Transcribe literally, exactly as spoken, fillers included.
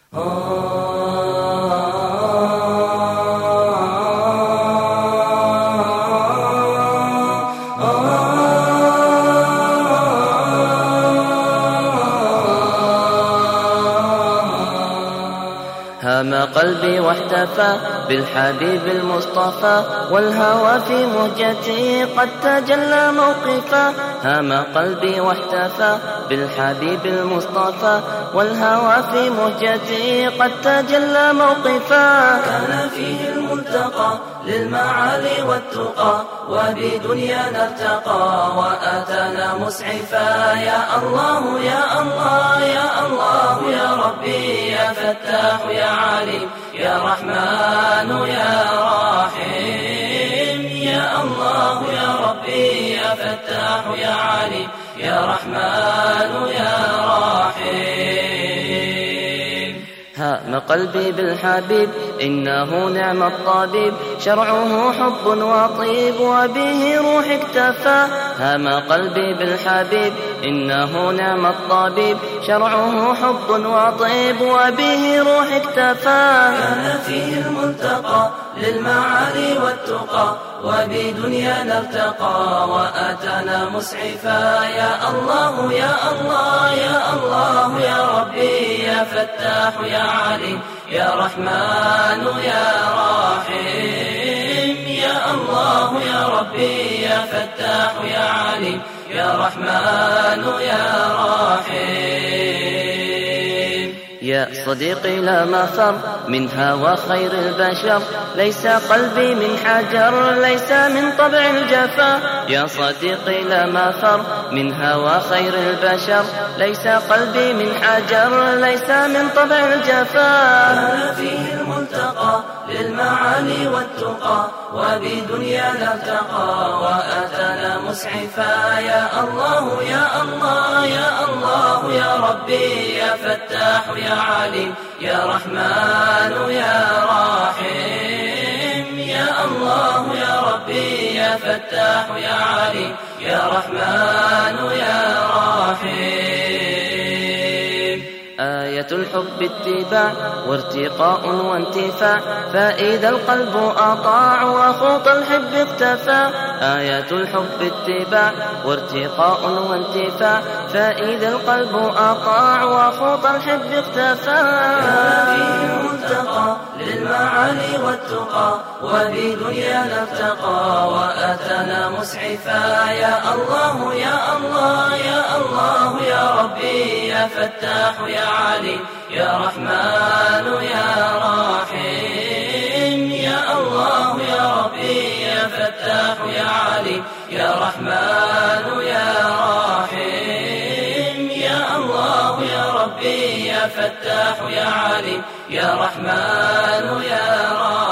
هام قلبي واحتفى بالحبيب المصطفى، والهوى في مهجتي قد تجلى موقفا. هام قلبي واحتفى بالحبيب المصطفى، والهوى في مهجتي قد تجلى موقفا. كان فيه الملتقى للمعالي والتقى، وبدنيانا ارتقى وآتانا مسعفا. يا الله يا الله يا الله يا ربي يا فتاح يا عليم يا رحمن يا رحيم. يا الله يا ربي يا فتاح يا عليم يا رحمن يا رحيم. هام قلبي بالحبيب إنه نعم الطبيب، شرعه حب وطيب وبه روح اكتفى. هام قلبي بالحبيب إنه نعم الطبيب، شرعه حب وطيب وبه روح اكتفى. كان فيه الملتقى للمعالي والتقى، وبدنيانا ارتقى وآتانا مسعفا. يا الله يا الله يا الله يا ربي يا فتاح يا عليم يا رحمن يا رحيم. يا الله يا ربي يا فتاح يا عليم يا رحمن يا رحيم. يا صديقي لا مفر من هوى خير البشر، ليس قلبي من حجر ليس من طبع الجفا. يا صديقي لا مفر من هوى خير البشر، ليس قلبي من حجر ليس من طبع الجفا. كان فيه الملتقى للمعالي والتقى، وبدنيانا ارتقى وآتانا مسعفا. يا الله يا الله يا الله يا ربي يا فتاح يا عليم يا رحمن يا رحيم. يا الله يا ربي يا فتاح يا عليم يا رحمن يا رحيم. آية الحب اتباع وارتقاء وانتفاع، فإذا القلب أطاع وخوط الحب اختفى. آية الحب اتباع وارتقاء وانتفاع، فإذا القلب أطاع وخوط الحب اختفى. كان فيه الملتقى للمعالي والتقى، وبدنيانا ارتقى وآتانا مسعفا. يا الله يا الله يا الله يا ربي يا فتاح يا عليم يا رحمن يا رحيم. يا الله يا ربي يا فتاح يا عليم يا رحمن يا رحيم. يا الله يا ربي يا فتاح يا عليم يا رحمن يا رحيم.